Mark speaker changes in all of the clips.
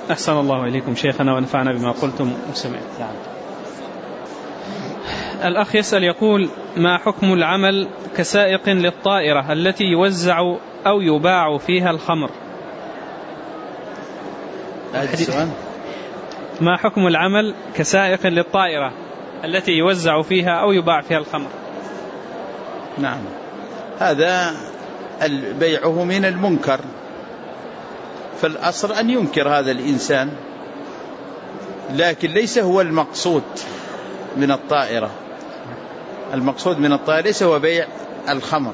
Speaker 1: أحسن الله إليكم شيخنا ونفعنا بما قلتم وسمعت. الأخ يسأل يقول: ما حكم العمل كسائق للطائرة التي يوزع أو يباع فيها الخمر؟ ما حكم العمل كسائق للطائرة التي يوزع فيها أو يباع فيها الخمر؟
Speaker 2: نعم، هذا بيعه من المنكر، فالأصل أن ينكر هذا الإنسان، لكن ليس هو المقصود من الطائرة. المقصود من الطائرة ليس هو بيع الخمر،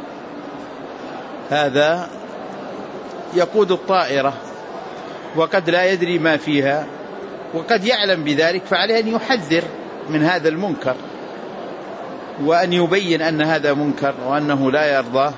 Speaker 2: هذا يقود الطائرة وقد لا يدري ما فيها وقد يعلم بذلك، فعليه أن يحذر من هذا المنكر وأن يبين أن هذا منكر وأنه لا يرضاه.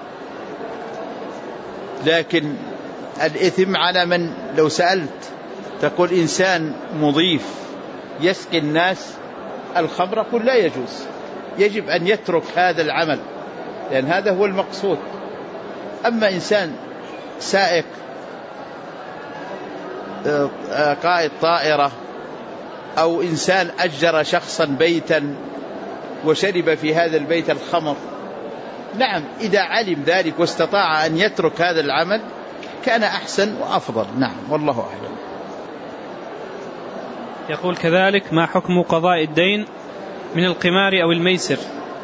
Speaker 2: لكن الإثم على من، لو سألت تقول إنسان مضيف يسقي الناس الخمر، قل لا يجوز، يجب أن يترك هذا العمل لأن هذا هو المقصود. أما إنسان سائق قائد طائرة أو إنسان أجر شخصا بيتا وشرب في هذا البيت الخمر، نعم إذا علم ذلك واستطاع أن يترك هذا العمل كان أحسن وأفضل. نعم والله أعلم.
Speaker 1: يقول كذلك: ما حكم قضاء الدين من القمار أو الميسر؟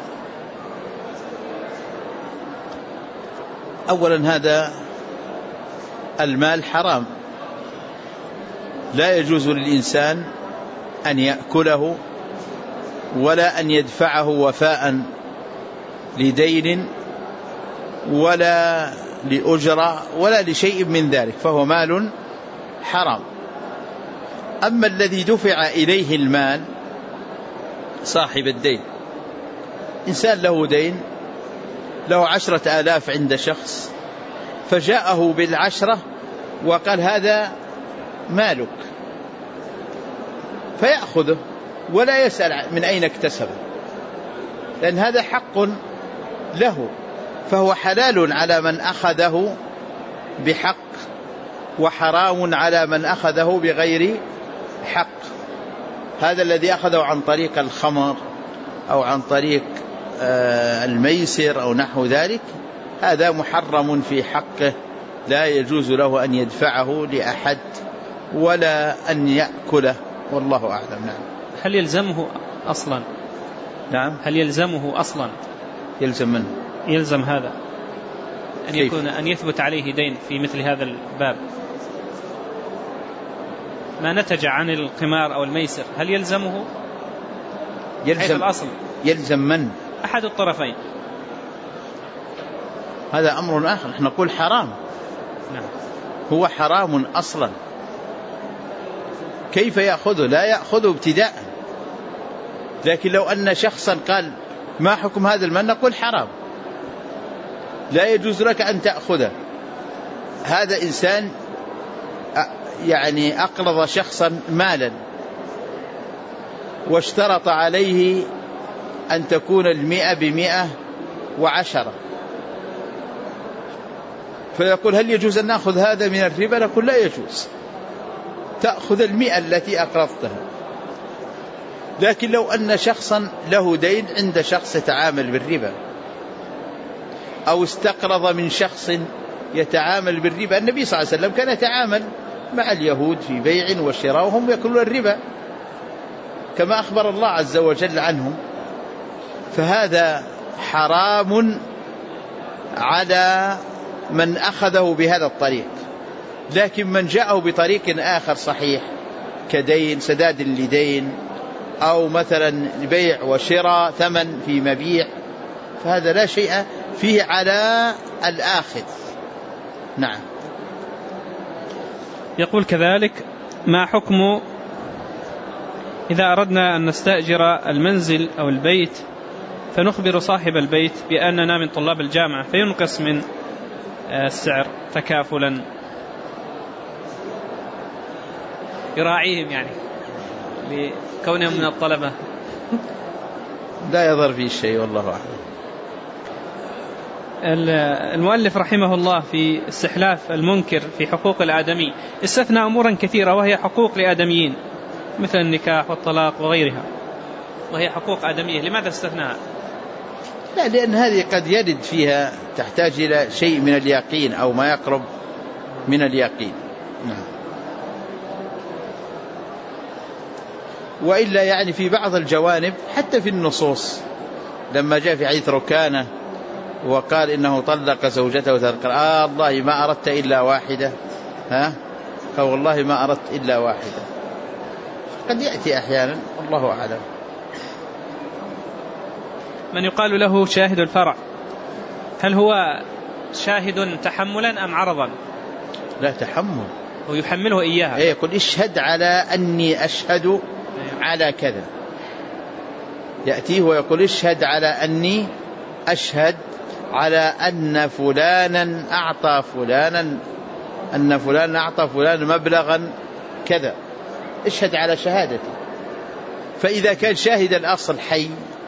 Speaker 2: أولا هذا المال حرام، لا يجوز للإنسان أن يأكله ولا أن يدفعه وفاء لدين ولا لأجرة ولا لشيء من ذلك، فهو مال حرام. أما الذي دفع إليه المال صاحب الدين، إنسان له دين، له 10,000 عند شخص، فجاءه بالعشرة وقال هذا مالك، فيأخذه ولا يسأل من أين اكتسبه، لأن هذا حق له، فهو حلال على من أخذه بحق وحرام على من أخذه بغير حق. هذا الذي أخذه عن طريق الخمر أو عن طريق الميسر أو نحو ذلك، هذا محرم في حقه، لا يجوز له أن يدفعه لأحد ولا أن يأكله، والله أعلم. نعم.
Speaker 1: هل يلزمه أصلا؟
Speaker 2: نعم.
Speaker 1: هل يلزمه أصلا؟
Speaker 2: يلزم منه؟
Speaker 1: يلزم هذا أن يكون أن يثبت عليه دين في مثل هذا الباب، ما نتج عن القمار أو الميسر، هل يلزمه؟
Speaker 2: يلزم
Speaker 1: الأصل
Speaker 2: يلزم من؟
Speaker 1: أحد الطرفين.
Speaker 2: هذا أمر آخر، نحن نقول حرام.
Speaker 1: نعم.
Speaker 2: هو حرام أصلا، كيف يأخذه؟ لا يأخذه ابتداء. لكن لو أن شخصا قال ما حكم هذا المال، نقول حرام، لا يجوز لك أن تأخذه. هذا إنسان يعني أقرض شخصا مالا واشترط عليه أن تكون 100 ب110، فيقول هل يجوز أن نأخذ هذا من الربا؟ نقول لا يجوز، تأخذ 100 التي أقرضتها. لكن لو أن شخصا له دين عند شخص يتعامل بالربا أو استقرض من شخص يتعامل بالربا، النبي صلى الله عليه وسلم كان يتعامل مع اليهود في بيع وشراء وهم يأكلون الربا كما أخبر الله عز وجل عنهم، فهذا حرام على من أخذه بهذا الطريق. لكن من جاءه بطريق آخر صحيح كدين، سداد لدين، أو مثلا بيع وشراء ثمن في مبيع، فهذا لا شيء فيه على الآخذ. نعم.
Speaker 1: يقول كذلك: ما حكم إذا أردنا أن نستأجر المنزل أو البيت فنخبر صاحب البيت بأننا من طلاب الجامعة فينقص من السعر تكافلا، يراعيهم يعني لكونهم من الطلبة؟
Speaker 2: لا يضر فيه شيء والله أعلم.
Speaker 1: المؤلف رحمه الله في استحلاف المنكر في حقوق الآدمي استثنى أمورا كثيرة وهي حقوق لآدميين مثل النكاح والطلاق وغيرها، وهي حقوق آدمية، لماذا استثناها؟
Speaker 2: لا، لأن هذه قد يرد فيها تحتاج إلى شيء من اليقين أو ما يقرب من اليقين. نعم. وإلا يعني في بعض الجوانب حتى في النصوص لما جاء في حديث ركانة وقال إنه طلق زوجته وتذكر الله ما أردت إلا واحدة، قال والله ما أردت إلا واحدة. قد يأتي أحيانا، الله أعلم.
Speaker 1: من يقال له شاهد الفرع، هل هو شاهد تحملا أم عرضا؟
Speaker 2: لا، تحمل،
Speaker 1: ويحمله إياها.
Speaker 2: يقول اشهد على أني أشهد على كذا، يأتيه ويقول اشهد على أني أشهد على أن فلانا أعطى فلانا، أن فلانا أعطى فلانا مبلغا كذا، اشهد على شهادتي. فإذا كان شاهد الأصل حي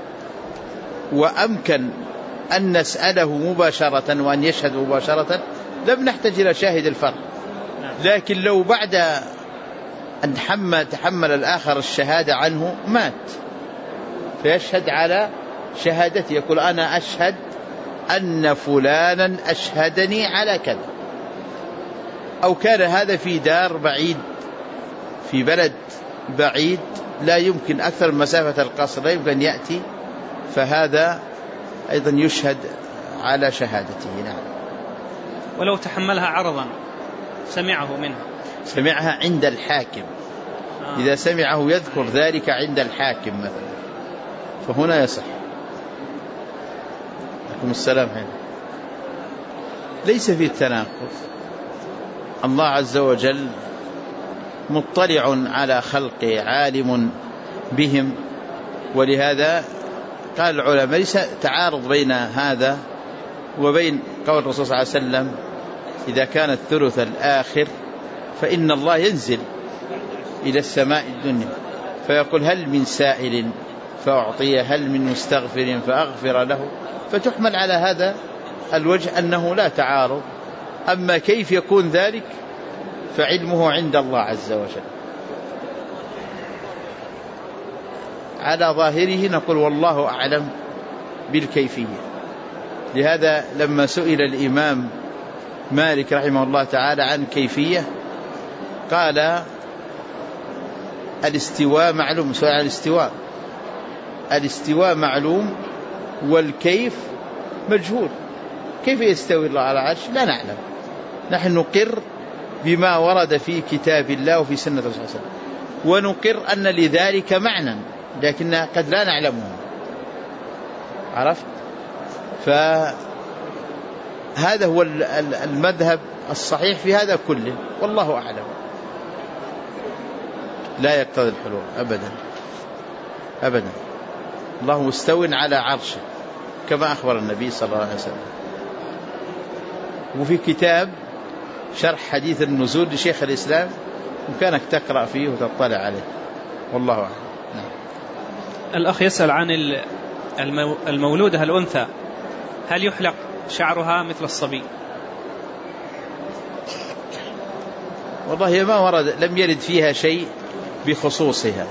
Speaker 2: وأمكن أن نسأله مباشرة وأن يشهد مباشرة لم نحتاج إلى شاهد الفرع. لكن لو بعد أن تحمل الآخر الشهادة عنه مات، فيشهد على شهادتي، يقول أنا أشهد أن فلانا أشهدني على كذا. أو كان هذا في دار بعيد، في بلد بعيد لا يمكن أكثر من مسافة القصر، لا يمكن يأتي، فهذا أيضا يشهد على شهادته. نعم.
Speaker 1: ولو تحملها عرضا سمعه منها،
Speaker 2: سمعها عند الحاكم، إذا سمعه يذكر ذلك عند الحاكم مثلا، فهنا يصح. عليكم السلام. هنا ليس في التناقض، الله عز وجل مطلع على خلقه، عالم بهم، ولهذا قال العلماء ليس تعارض بين هذا وبين قول الرسول صلى الله عليه وسلم إذا كان الثلث الآخر فإن الله ينزل إلى السماء الدنيا فيقول هل من سائل فأعطيه، هل من مستغفر فأغفر له، فتحمل على هذا الوجه أنه لا تعارض. أما كيف يكون ذلك فعلمه عند الله عز وجل. على ظاهره نقول والله أعلم بالكيفية. لهذا لما سئل الإمام مالك رحمه الله تعالى عن كيفية قال الاستواء معلوم. سؤال عن الاستواء معلوم والكيف مجهول. كيف يستوي الله على العرش لا نعلم، نحن نقر بما ورد في كتاب الله وفي سنة رسول الله صلى الله عليه وسلم، ونقر أن لذلك معنى لكن قد لا نعلمه. عرفت؟ فهذا هو المذهب الصحيح في هذا كله، والله أعلم. لا يقتضي الحلول أبدا أبدا. الله مستو على عرشه كما أخبر النبي صلى الله عليه وسلم. وفي كتاب شرح حديث النزول لشيخ الإسلام وكانك تقرأ فيه وتطلع عليه، والله أعلم. نعم.
Speaker 1: الأخ يسأل عن المولودة الأنثى، هل يحلق شعرها مثل الصبي؟
Speaker 2: والله ما ورد، لم يرد فيها شيء بخصوصها.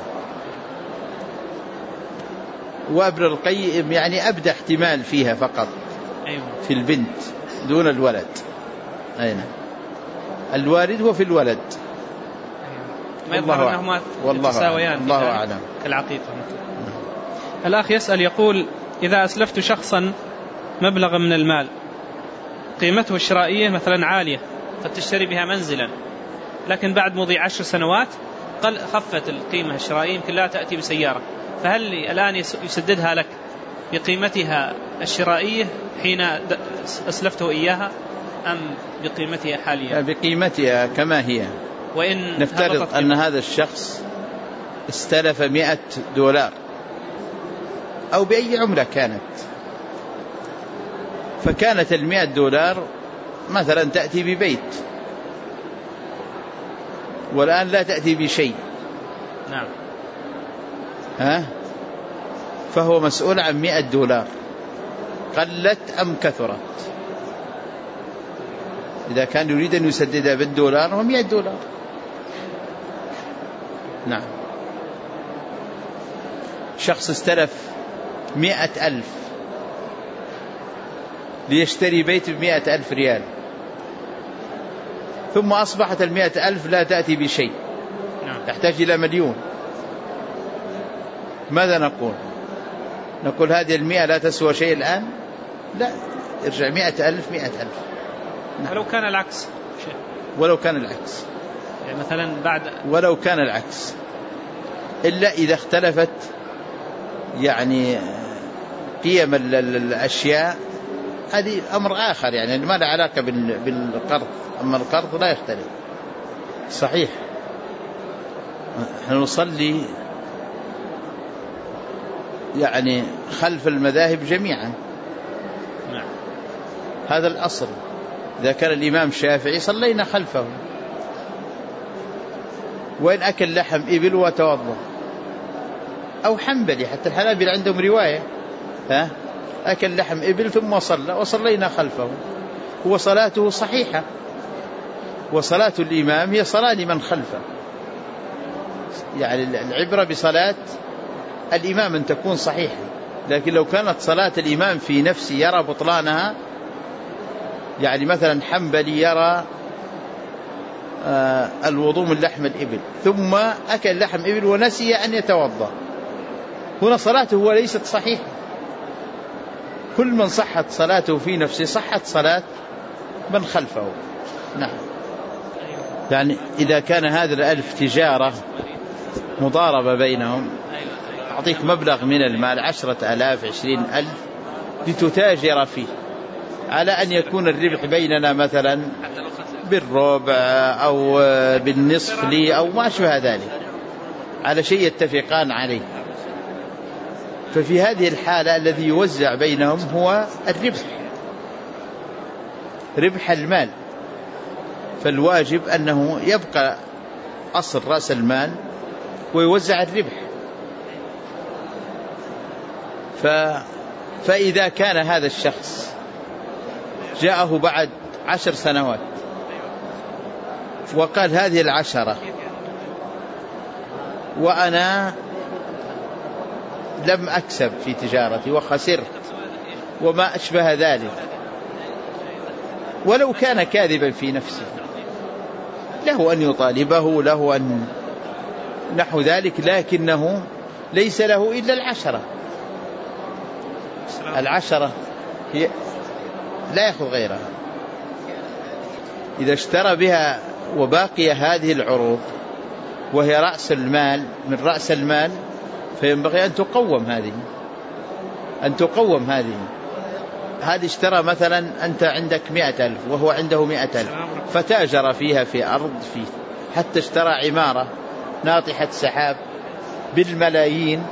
Speaker 2: وابن القيم يعني أبدى احتمال فيها فقط.
Speaker 1: أيوة.
Speaker 2: في البنت دون الولد. أين الوالد هو في الولد.
Speaker 1: ما يظهر أنهما يتساويان،
Speaker 2: الله أعلم،
Speaker 1: كالعقيقة. الأخ يسأل يقول إذا أسلفت شخصا مبلغا من المال قيمته الشرائية مثلا عالية قد تشتري بها منزلا، لكن بعد مضي 10 سنوات خفت القيمة الشرائية، يمكن لا تأتي بسيارة، فهل الآن يسددها لك بقيمتها الشرائية حين أسلفته إياها أم بقيمتها حاليا؟
Speaker 2: بقيمتها كما هي.
Speaker 1: وإن
Speaker 2: نفترض أن هذا الشخص استلف $100 أو بأي عملة كانت، فكانت $100 مثلا تأتي ببيت، والآن لا تأتي بشيء.
Speaker 1: نعم.
Speaker 2: فهو مسؤول عن $100 قلت أم كثرت. إذا كان يريد أن يسددها بالدولار هو 100 دولار. نعم. شخص استلف 100,000 ليشتري بيت ب100,000 ريال، ثم أصبحت 100,000 لا تأتي بشيء، تحتاج إلى 1,000,000. ماذا نقول؟ نقول هذه 100 لا تسوى شيء الآن؟ لا، ارجع 100,000 100,000.
Speaker 1: نعم. ولو كان العكس،
Speaker 2: ولو كان العكس،
Speaker 1: يعني مثلا بعد،
Speaker 2: ولو كان العكس، إلا إذا اختلفت يعني قيم الأشياء، هذه أمر آخر، يعني ما له علاقة بالقرض. أما القرض لا يختلف. صحيح، نحن نصلي يعني خلف المذاهب جميعا.
Speaker 1: نعم.
Speaker 2: هذا الأصل. إذا كان الإمام الشافعي صلينا خلفه، وإن أكل لحم إبل وتوضأ، أو حنبلي، حتى الحنابلة عندهم رواية أكل لحم إبل ثم صلى وصلينا خلفه، هو صلاته صحيحة، وصلاة الإمام هي صلاة لمن خلفه. يعني العبرة بصلاة الإمام أن تكون صحيحة، لكن لو كانت صلاة الإمام في نفسه يرى بطلانها، يعني مثلا حنبلي يرى الوضوء من لحم الإبل ثم أكل لحم إبل ونسي أن يتوضأ، هنا صلاته هو ليست صحيحة. كل من صحت صلاته في نفسه صحت صلاة من خلفه. نعم. يعني إذا كان هذا الألف تجارة مضاربة بينهم، أعطيك مبلغ من المال 10,000 20,000 لتتاجر فيه، على أن يكون الربح بيننا مثلا بالربع أو بالنصف لي أو ما شابه ذلك، على شيء يتفقان عليه. ففي هذه الحالة الذي يوزع بينهم هو الربح، ربح المال. فالواجب أنه يبقى أصل رأس المال ويوزع الربح. فإذا كان هذا الشخص جاءه بعد 10 سنوات وقال هذه 10 وأنا لم أكسب في تجارتي وخسرت وما أشبه ذلك، ولو كان كاذبا في نفسه له أن يطالبه، له أن نحو ذلك، لكنه ليس له إلا 10. 10 هي لا يأخذ غيرها. إذا اشترى بها وباقي هذه العروض وهي رأس المال من رأس المال، فينبغي أن تقوم هذه، أن تقوم هذه اشترى مثلا أنت عندك 100,000 وهو عنده 100,000، فتاجر فيها في أرض فيه حتى اشترى عمارة ناطحة سحاب بالملايين،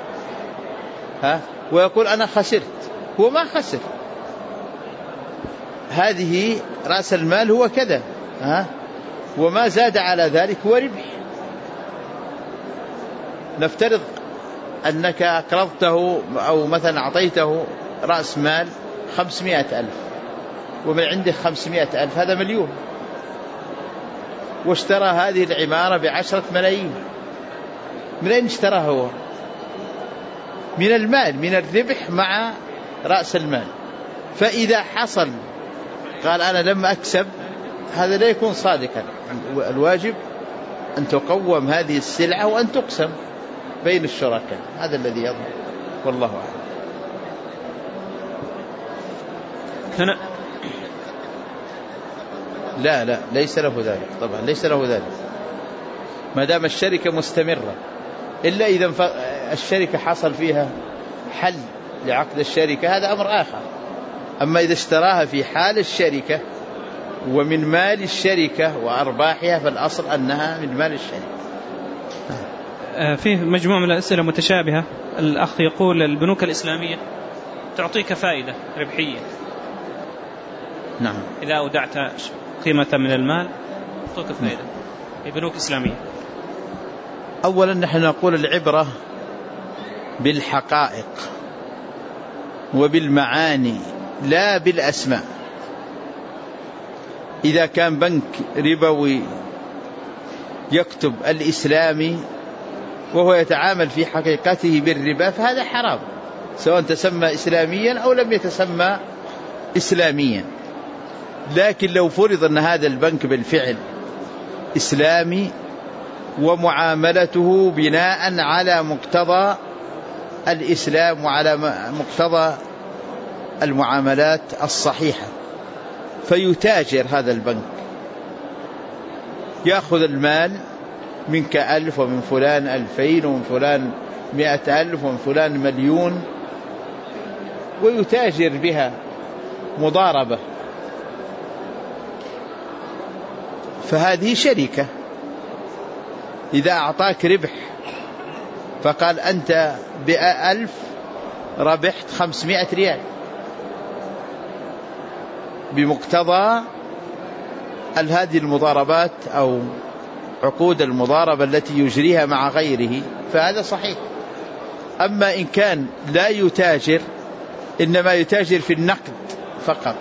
Speaker 2: ويقول أنا خسرت، هو ما خسر، هذه رأس المال هو كذا، وما زاد على ذلك هو ربح. نفترض أنك أقرضته أو مثلا أعطيته رأس مال 500,000 ومن عنده 500,000، هذا 1,000,000، واشترى هذه العمارة ب10 ملايين. من أين اشتراها هو؟ من المال، من الربح مع رأس المال. فإذا حصل قال أنا لم أكسب، هذا لا يكون صادقا. الواجب أن تقوم هذه السلعة وأن تقسم بين الشركاء، هذا الذي يظهر، والله أعلم. لا ليس له ذلك، طبعا ليس له ذلك ما دام الشركة مستمرة، إلا إذا الشركة حصل فيها حل لعقد الشركة، هذا أمر آخر. أما إذا اشتراها في حال الشركة ومن مال الشركة وأرباحها، فالأصل أنها من مال الشركة.
Speaker 1: فيه مجموعة من الأسئلة متشابهة. الأخ يقول البنوك الإسلامية تعطيك فائدة ربحية،
Speaker 2: نعم،
Speaker 1: إذا أودعت قيمة من المال تعطيك فائدة في بنوك إسلامية.
Speaker 2: أولا نحن نقول العبرة بالحقائق وبالمعاني لا بالأسماء. إذا كان بنك ربوي يكتب الإسلامي وهو يتعامل في حقيقته بالربا فهذا حرام، سواء تسمى إسلاميا أو لم يتسمى إسلاميا. لكن لو فرض أن هذا البنك بالفعل إسلامي ومعاملته بناء على مقتضى الإسلام وعلى مقتضى المعاملات الصحيحة، فيتاجر هذا البنك، يأخذ المال منك 1000 ومن فلان 2000 ومن فلان 100,000 ومن فلان 1,000,000 ويتاجر بها مضاربة، فهذه شركة. إذا أعطاك ربح فقال أنت ب1000 ربحت 500 ريال بمقتضى هذه المضاربات أو عقود المضاربة التي يجريها مع غيره، فهذا صحيح. أما إن كان لا يتاجر، إنما يتاجر في النقد فقط،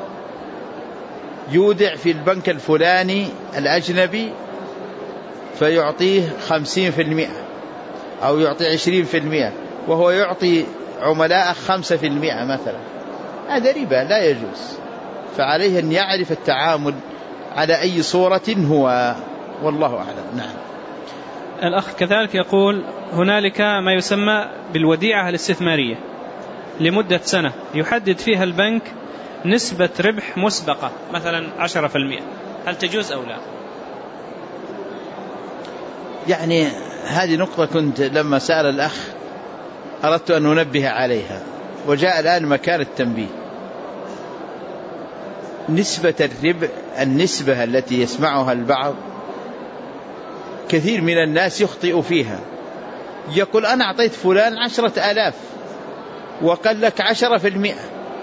Speaker 2: يودع في البنك الفلاني الأجنبي فيعطيه 50% أو يعطي 20% وهو يعطي عملاء 5% مثلا، هذا ربا لا يجوز. فعليه أن يعرف التعامل على أي صورة هو، والله أعلم. نعم.
Speaker 1: الأخ كذلك يقول هنالك ما يسمى بالوديعة الاستثمارية لمدة سنة يحدد فيها البنك نسبة ربح مسبقة مثلا 10%، هل تجوز أو لا؟
Speaker 2: يعني هذه نقطة كنت لما سأل الأخ أردت أن أنبه عليها، وجاء الآن مكان التنبيه. نسبة الربح، النسبة التي يسمعها البعض كثير من الناس يخطئ فيها، يقول أنا أعطيت فلان 10,000 وقال لك 10%،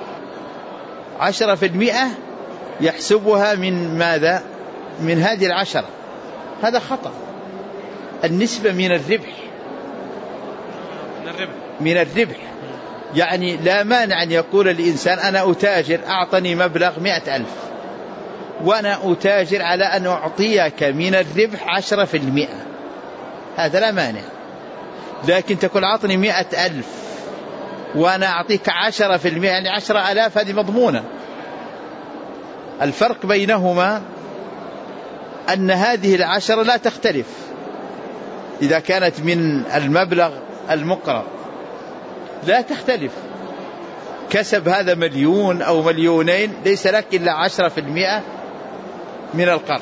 Speaker 2: 10% يحسبها من ماذا؟ من هذه 10. هذا خطأ. النسبة من الربح، من الربح. يعني لا مانع أن يقول الإنسان أنا أتاجر، أعطني مبلغ 100,000 وأنا أتاجر على أن أعطيك من الربح 10%، هذا لا مانع. لكن تقول أعطني 100,000 وأنا أعطيك 10%، يعني 10,000 هذه مضمونة. الفرق بينهما أن هذه 10 لا تختلف إذا كانت من المبلغ المقرض، لا تختلف. كسب هذا 1,000,000 أو 2,000,000 ليس لك إلا 10% من القرض.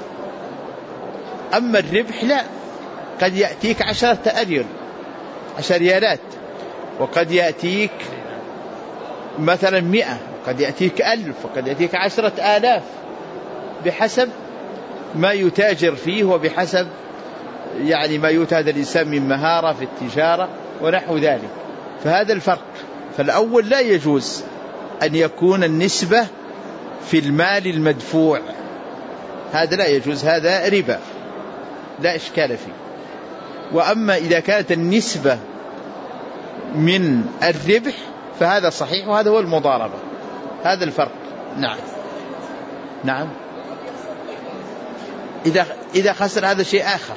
Speaker 2: أما الربح لا، قد يأتيك 10 ريالات، وقد يأتيك مثلا 100، وقد يأتيك 1000، وقد يأتيك 10,000 بحسب ما يتاجر فيه وبحسب يعني ما يؤتى هذا الإنسان من مهارة في التجارة ونحو ذلك. فهذا الفرق. فالأول لا يجوز أن يكون النسبة في المال المدفوع، هذا لا يجوز، هذا ربا لا إشكال فيه. وأما إذا كانت النسبة من الربح فهذا صحيح، وهذا هو المضاربة، هذا الفرق. نعم. نعم. إذا خسر هذا شيء آخر.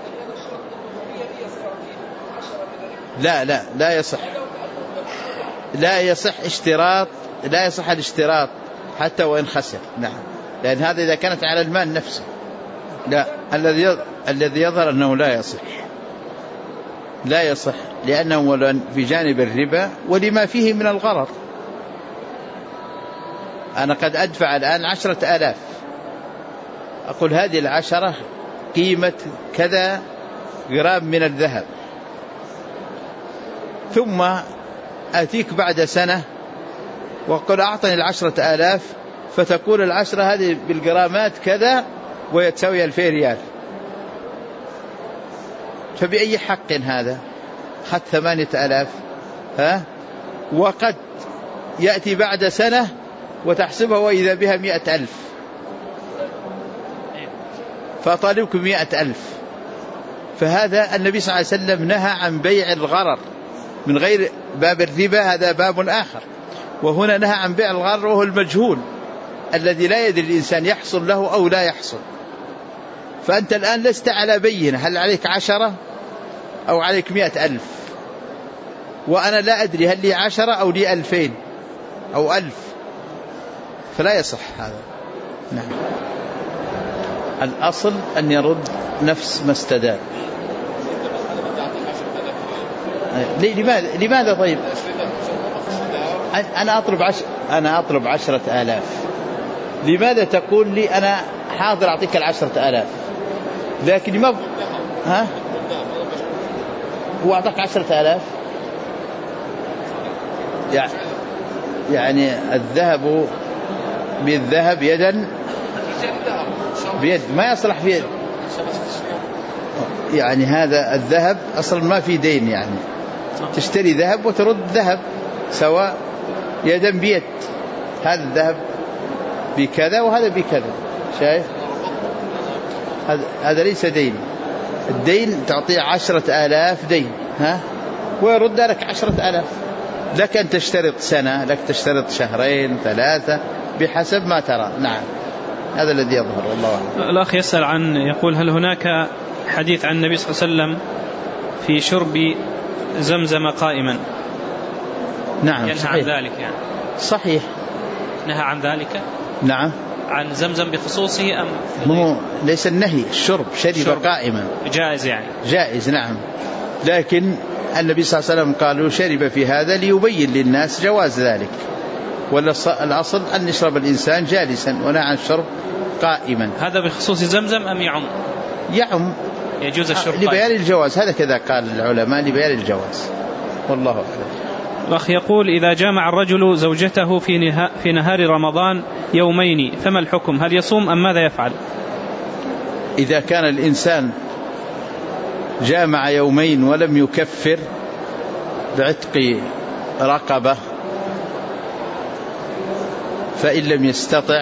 Speaker 2: لا يصح، لا يصح اشتراط، لا يصح الاشتراط حتى وإن خسر. نعم. لأن هذا إذا كانت على المال نفسه. لا، الذي يظهر أنه لا يصح لأنه في جانب الربا ولما فيه من الغرر. أنا قد أدفع الآن 10,000، أقول هذه 10 قيمة كذا جرام من الذهب، ثم أتيك بعد سنة وقل أعطني 10,000، فتقول 10 هذه بالجرامات كذا ويتساوي 2,000 ريال، فبأي حق هذا؟ خد 8,000. وقد يأتي بعد سنة وتحسبها وإذا بها 100,000، فطالبك 100,000. فهذا النبي صلى الله عليه وسلم نهى عن بيع الغرر من غير باب الربا، هذا باب آخر. وهنا نهى عن بيع الغرر وهو المجهول، الذي لا يدري الإنسان يحصل له أو لا يحصل. فأنت الآن لست على بينة هل عليك 10 أو عليك 100,000، وأنا لا أدري هل لي 10 أو لي 2000 أو 1000، فلا يصح هذا. نعم. الأصل أن يرد نفس ما استدان. لماذا طيب أنا أطلب 10,000، لماذا تقول لي أنا حاضر أعطيك 10,000 لكن ما هو أعطاك 10,000؟ يعني الذهب بالذهب يدا بيد ما يصلح في يد. يعني هذا الذهب أصلا ما في دين، يعني تشتري ذهب وترد ذهب سواء يدا بيد. هذا الذهب بكذا وهذا بكذا، شايف؟ هذا ليس دين. الدين تعطيه 10,000 دين ويرد لك 10,000. لك أن تشترط سنة، لك تشترط 2 3 بحسب ما ترى. نعم، هذا الذي يظهر والله أعلم.
Speaker 1: الأخ يسأل يقول هل هناك حديث عن النبي صلى الله عليه وسلم في شرب زمزم قائما؟
Speaker 2: نعم
Speaker 1: ينهى
Speaker 2: صحيح.
Speaker 1: عن ذلك يعني
Speaker 2: صحيح
Speaker 1: نهى عن ذلك.
Speaker 2: نعم.
Speaker 1: عن زمزم بخصوصه أم
Speaker 2: ليس النهي، الشرب شرب قائما جائز، يعني
Speaker 1: جائز.
Speaker 2: نعم، لكن النبي صلى الله عليه وسلم قالوا شرب في هذا ليبين للناس جواز ذلك، ولا الأصل أن يشرب الإنسان جالسا ونهى عن الشرب قائما.
Speaker 1: هذا بخصوص زمزم أم يعم يجوز الشرب
Speaker 2: لبيان الجواز، هذا كذا قال العلماء لبيان الجواز، والله أعلم.
Speaker 1: الأخ يقول إذا جامع الرجل زوجته في نهار رمضان يومين فما الحكم؟ هل يصوم أم ماذا يفعل؟
Speaker 2: إذا كان الإنسان جامع يومين ولم يكفر بعتق رقبة، فإن لم يستطع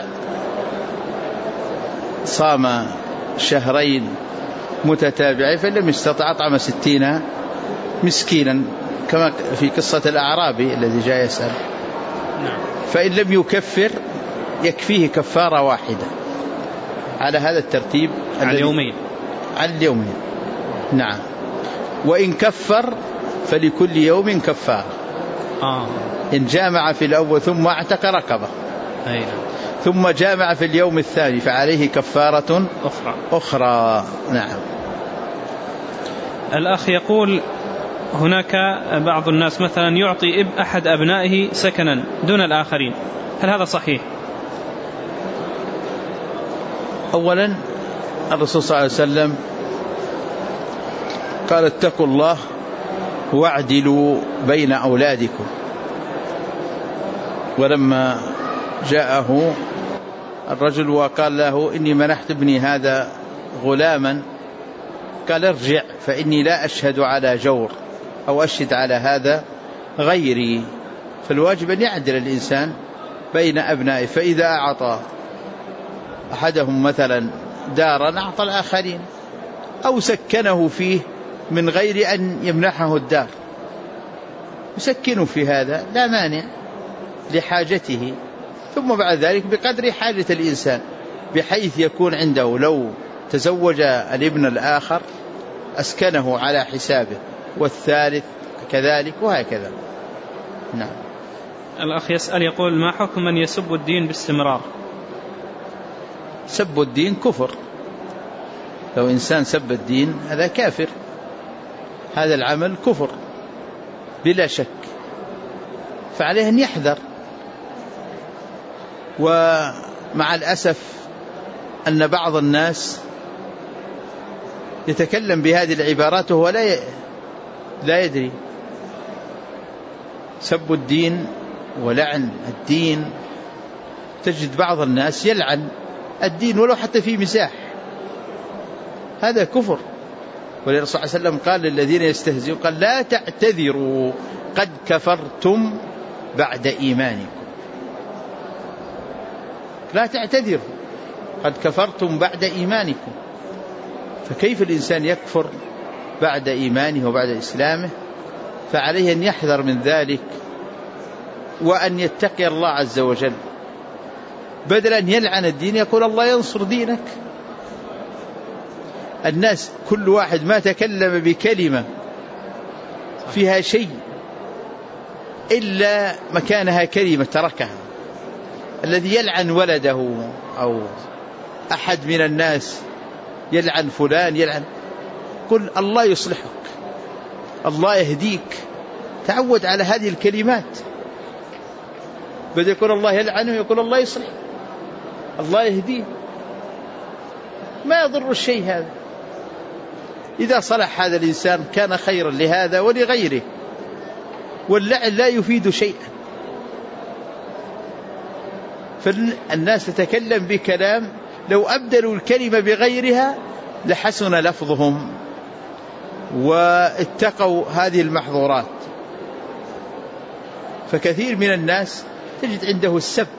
Speaker 2: صام 2 متتابعين، فإن لم يستطع أطعم 60 مسكينا كما في قصة الأعرابي الذي جاء يسأل. فإن لم يكفر يكفيه كفارة واحدة على هذا الترتيب
Speaker 1: على
Speaker 2: اليومين. نعم. وإن كفر فلكل يوم كفارة. إن جامع في الأول ثم اعتق رقبة ثم جامع في اليوم الثاني فعليه كفارة أخرى. نعم.
Speaker 1: الأخ يقول هناك بعض الناس مثلا يعطي أحد أبنائه سكنا دون الآخرين، هل هذا صحيح؟
Speaker 2: أولا الرسول صلى الله عليه وسلم قال اتقوا الله واعدلوا بين أولادكم. ولما جاءه الرجل وقال له إني منحت ابني هذا غلاما، قال ارجع فإني لا أشهد على جور أو أشهد على هذا غيري. فالواجب أن يعدل الإنسان بين أبنائه، فإذا أعطى أحدهم مثلا دارا أعطى الآخرين، أو سكنه فيه من غير أن يمنحه الدار يسكنه في هذا لا مانع لحاجته، ثم بعد ذلك بقدر حاجة الإنسان، بحيث يكون عنده لو تزوج الابن الآخر أسكنه على حسابه، والثالث كذلك وهكذا. نعم.
Speaker 1: الأخ يسأل يقول ما حكم من يسب الدين باستمرار؟
Speaker 2: سب الدين كفر. لو إنسان سب الدين هذا كافر، هذا العمل كفر بلا شك، فعليه أن يحذر. ومع الأسف أن بعض الناس يتكلم بهذه العبارات وهو لا يدري. سب الدين ولعن الدين، تجد بعض الناس يلعن الدين ولو حتى في مزاح، هذا كفر. والرسول صلى الله عليه وسلم قال للذين يستهزئون قال لا تعتذروا قد كفرتم بعد إيمانكم. لا تعتذروا قد كفرتم بعد إيمانكم. فكيف الإنسان يكفر بعد إيمانه وبعد إسلامه؟ فعليه أن يحذر من ذلك، وأن يتقي الله عز وجل، بدل أن يلعن الدين يقول الله ينصر دينك. الناس كل واحد ما تكلم بكلمة فيها شيء إلا مكانها كلمة تركها. الذي يلعن ولده أو أحد من الناس يلعن فلان يلعن، قل الله يصلحك، الله يهديك، تعود على هذه الكلمات. بدأ يقول الله يلعنه يقول الله يصلح، الله يهديه، ما يضر الشيء هذا. إذا صلح هذا الإنسان كان خيرا لهذا ولغيره، واللعن لا يفيد شيئا. فالناس تتكلم بكلام لو أبدلوا الكلمة بغيرها لحسن لفظهم واتقوا هذه المحظورات. فكثير من الناس تجد عنده السب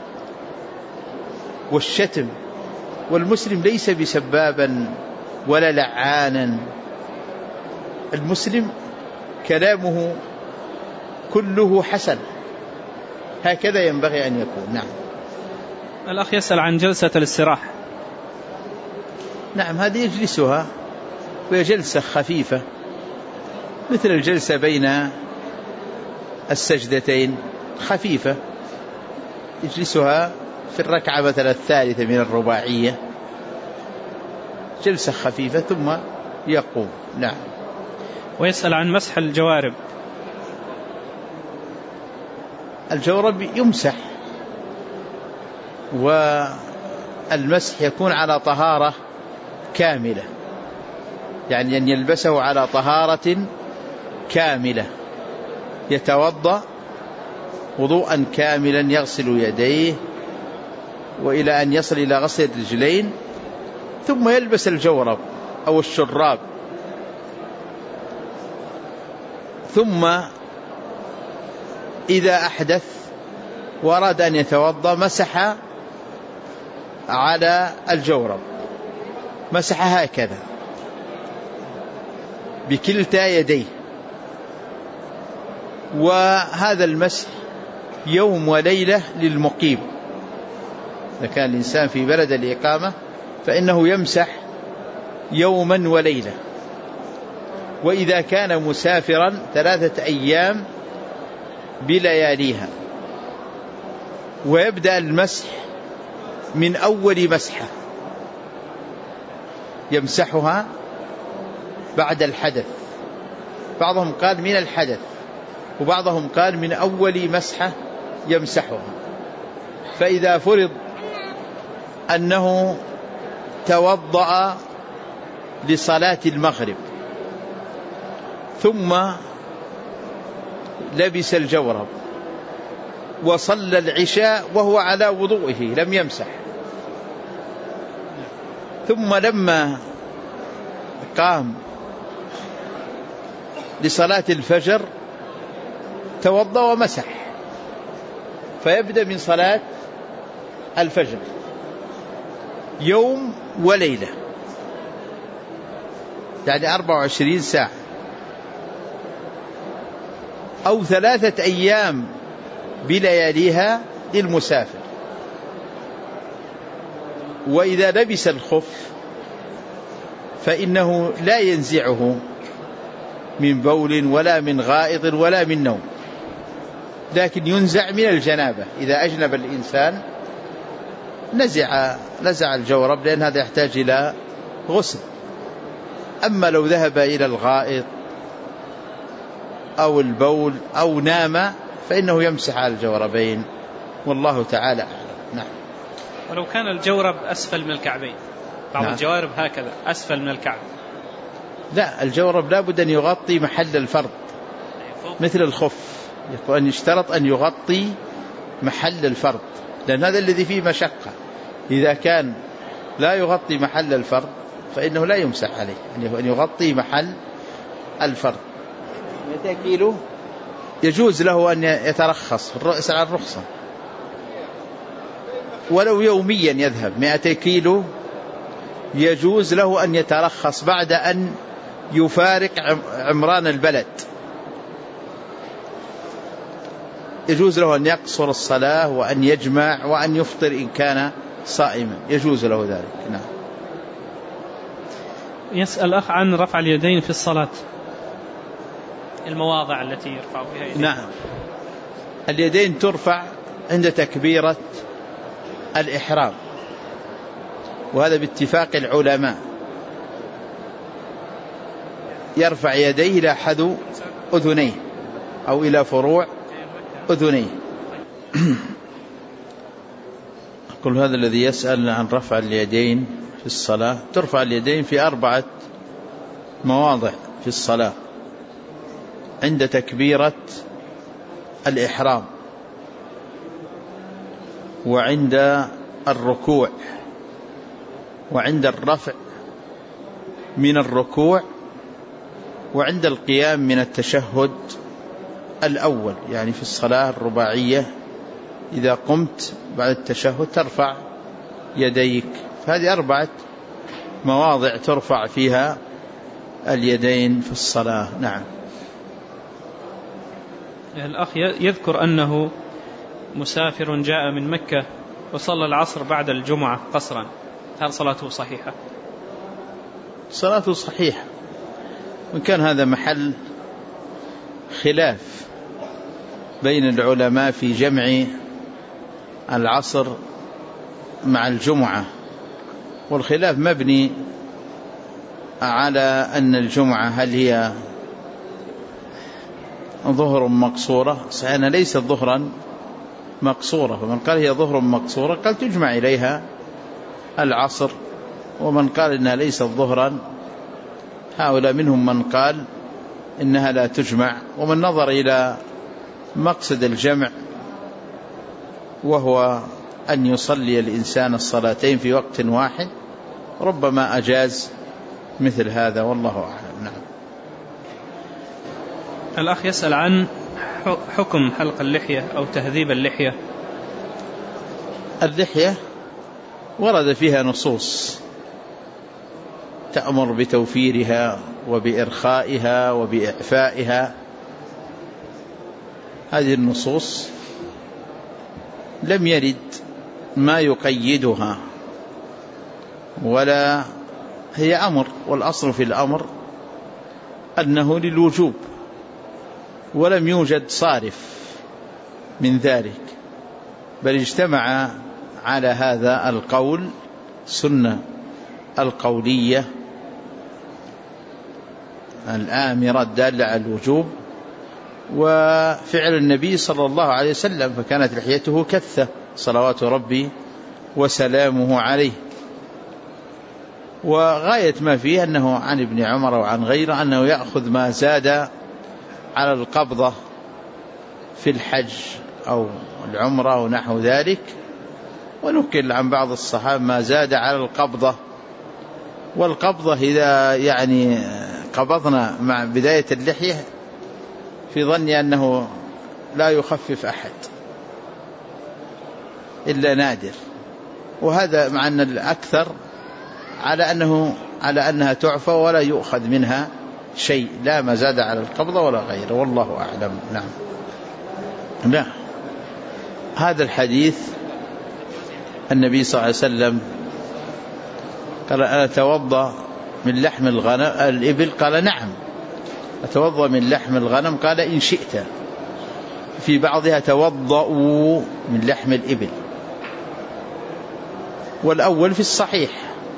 Speaker 2: والشتم، والمسلم ليس بسبابا ولا لعانا. المسلم كلامه كله حسن، هكذا ينبغي أن يكون. نعم.
Speaker 1: الأخ يسأل عن جلسة الاستراحة.
Speaker 2: نعم، هذه يجلسها وهي جلسة خفيفة مثل الجلسة بين السجدتين، خفيفة يجلسها في الركعة مثلا الثالثة من الرباعية، جلسة خفيفة ثم يقوم. نعم.
Speaker 1: ويسأل عن مسح الجوارب.
Speaker 2: الجورب يمسح، والمسح يكون على طهارة كاملة، يعني أن يلبسه على طهارة كاملة، يتوضأ وضوءا كاملا، يغسل يديه وإلى أن يصل إلى غسل الرجلين، ثم يلبس الجورب أو الشراب. ثم إذا أحدث وأراد أن يتوضأ مسح على الجورب، مسح هكذا بكلتا يديه. وهذا المسح يوم وليلة للمقيم. إذا كان الإنسان في بلد الإقامة فإنه يمسح يوما وليلة، وإذا كان مسافرا 3 أيام بلياليها. ويبدأ المسح من أول مسحة، يمسحها بعد الحدث. بعضهم قال من الحدث، وبعضهم قال من أول مسحة يمسحها. فإذا فرض أنه توضأ لصلاة المغرب ثم لبس الجورب وصلى العشاء وهو على وضوئه لم يمسح، ثم لما قام لصلاة الفجر توضأ ومسح، فيبدأ من صلاة الفجر يوم وليلة، يعني 24 ساعة أو 3 أيام بلياليها للمسافر. وإذا لبس الخف فإنه لا ينزعه من بول ولا من غائط ولا من نوم، لكن ينزع من الجنابة. إذا أجنب الإنسان نزع الجورب، لأن هذا يحتاج إلى غسل. أما لو ذهب إلى الغائط أو البول أو نام فإنه يمسح على الجوربين، والله تعالى أعلم. نعم.
Speaker 1: ولو كان الجورب أسفل من الكعبين، بعض
Speaker 2: نعم.
Speaker 1: الجوارب هكذا أسفل من الكعب.
Speaker 2: لا، الجورب لا بد أن يغطي محل الفرض مثل الخف، يقول أن يشترط أن يغطي محل الفرض، لأن هذا الذي فيه مشقة. إذا كان لا يغطي محل الفرض فإنه لا يمسح عليه، أن يغطي محل الفرض. 200 كيلو يجوز له أن يترخص الرأس على الرخصة، ولو يوميا يذهب 200 كيلو يجوز له أن يترخص بعد أن يفارق عمران البلد. يجوز له أن يقصر الصلاة وأن يجمع وأن يفطر إن كان صائما، يجوز له ذلك. نعم.
Speaker 1: يسأل أخ عن رفع اليدين في الصلاة، المواضع التي يرفع بها يدين.
Speaker 2: نعم، اليدين ترفع عند تكبيرة الإحرام، وهذا باتفاق العلماء، يرفع يديه إلى حذو أذنيه أو إلى فروع أذنيه. أقول هذا الذي يسأل عن رفع اليدين في الصلاة، ترفع اليدين في 4 مواضع في الصلاة: عند تكبيرة الإحرام، وعند الركوع، وعند الرفع من الركوع، وعند القيام من التشهد الأول، يعني في الصلاة الرباعية إذا قمت بعد التشهد ترفع يديك. فهذه 4 مواضع ترفع فيها اليدين في الصلاة. نعم.
Speaker 1: الأخ يذكر أنه مسافر جاء من مكة وصلى العصر بعد الجمعة قصرا، هل صلاته صحيحة؟
Speaker 2: صلاته صحيحة، وإن كان هذا محل خلاف بين العلماء في جمع العصر مع الجمعة، والخلاف مبني على أن الجمعة هل هي ظهر مقصورة، صحيح أنها ليست ظهرا مقصورة، فمن قال هي ظهر مقصورة قال تجمع إليها العصر، ومن قال إنها ليست ظهرا هؤلاء منهم من قال إنها لا تجمع. ومن نظر إلى مقصد الجمع وهو أن يصلي الإنسان الصلاتين في وقت واحد ربما أجاز مثل هذا، والله أعلم. نعم.
Speaker 1: الأخ يسأل عن حكم حلق اللحية أو تهذيب اللحية.
Speaker 2: اللحية ورد فيها نصوص تأمر بتوفيرها وبإرخائها وبإعفائها، هذه النصوص لم يرد ما يقيدها، ولا هي أمر، والأصل في الأمر أنه للوجوب، ولم يوجد صارف من ذلك، بل اجتمع على هذا القول سنة القولية الآمرة الدالة على الوجوب، وفعل النبي صلى الله عليه وسلم، فكانت لحيته كثة صلوات ربي وسلامه عليه. وغاية ما فيه أنه عن ابن عمر وعن غيره أنه يأخذ ما زاد على القبضة في الحج أو العمرة ونحو ذلك، ونكل عن بعض الصحابة ما زاد على القبضة. والقبضة إذا يعني قبضنا مع بداية اللحية في ظني أنه لا يخفف أحد إلا نادر، وهذا مع أن الأكثر على أنها تعفى ولا يؤخذ منها شيء، لا ما زاد على القبضة ولا غيره، والله أعلم. نعم. لا، هذا الحديث النبي صلى الله عليه وسلم قال أنا أتوضأ من لحم الإبل، قال نعم. أتوضأ من لحم الغنم، قال إن شئت. في بعضها توضأوا من لحم الإبل، والأول في الصحيح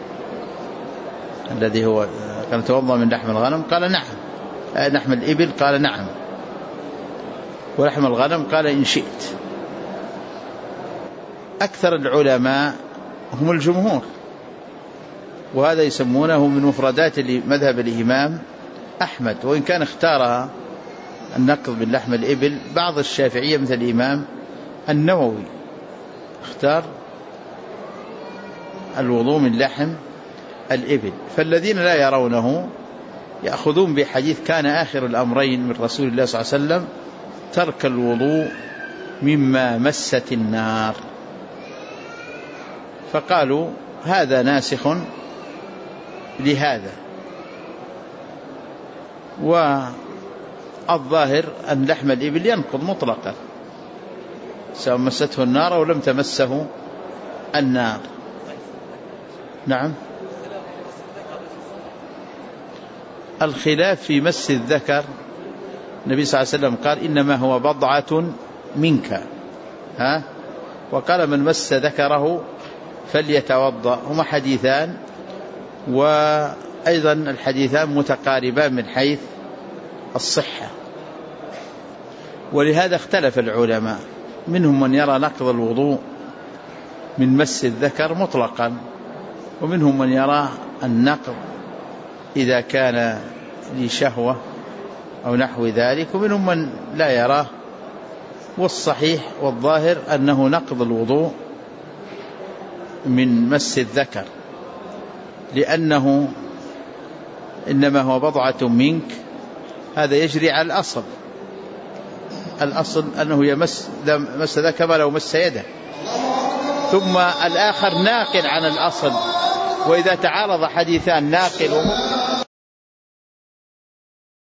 Speaker 2: الذي هو كان توضأ من لحم الغنم قال نعم، لحم الإبل قال نعم، ولحم الغنم قال إن شئت. أكثر العلماء هم الجمهور، وهذا يسمونه من مفردات مذهب الإمام أحمد، وإن كان اختار النقض من لحم الإبل بعض الشافعية مثل الإمام النووي اختار الوضوء من لحم الإبل. فالذين لا يرونه يأخذون بحديث كان آخر الأمرين من رسول الله صلى الله عليه وسلم ترك الوضوء مما مست النار، فقالوا هذا ناسخ لهذا. والظاهر أن لحم الإبل ينقض مطلقا، سواء مسته النار أو لم تمسه النار. نعم. الخلاف في مس الذكر، النبي صلى الله عليه وسلم قال إنما هو بضعة منك، وقال من مس ذكره فليتوضأ. هما حديثان، وأيضا الحديثان متقاربان من حيث الصحة، ولهذا اختلف العلماء، منهم من يرى نقض الوضوء من مس الذكر مطلقا، ومنهم من يرى النقض إذا كان لشهوة أو نحو ذلك، ومنهم من لا يراه. والصحيح والظاهر أنه نقض الوضوء من مس الذكر، لأنه إنما هو بضعة منك، هذا يجري على الأصل. الأصل أنه يمس ذكر لو مس يده، ثم الآخر ناقل عن الأصل. وإذا تعارض حديثان ناقل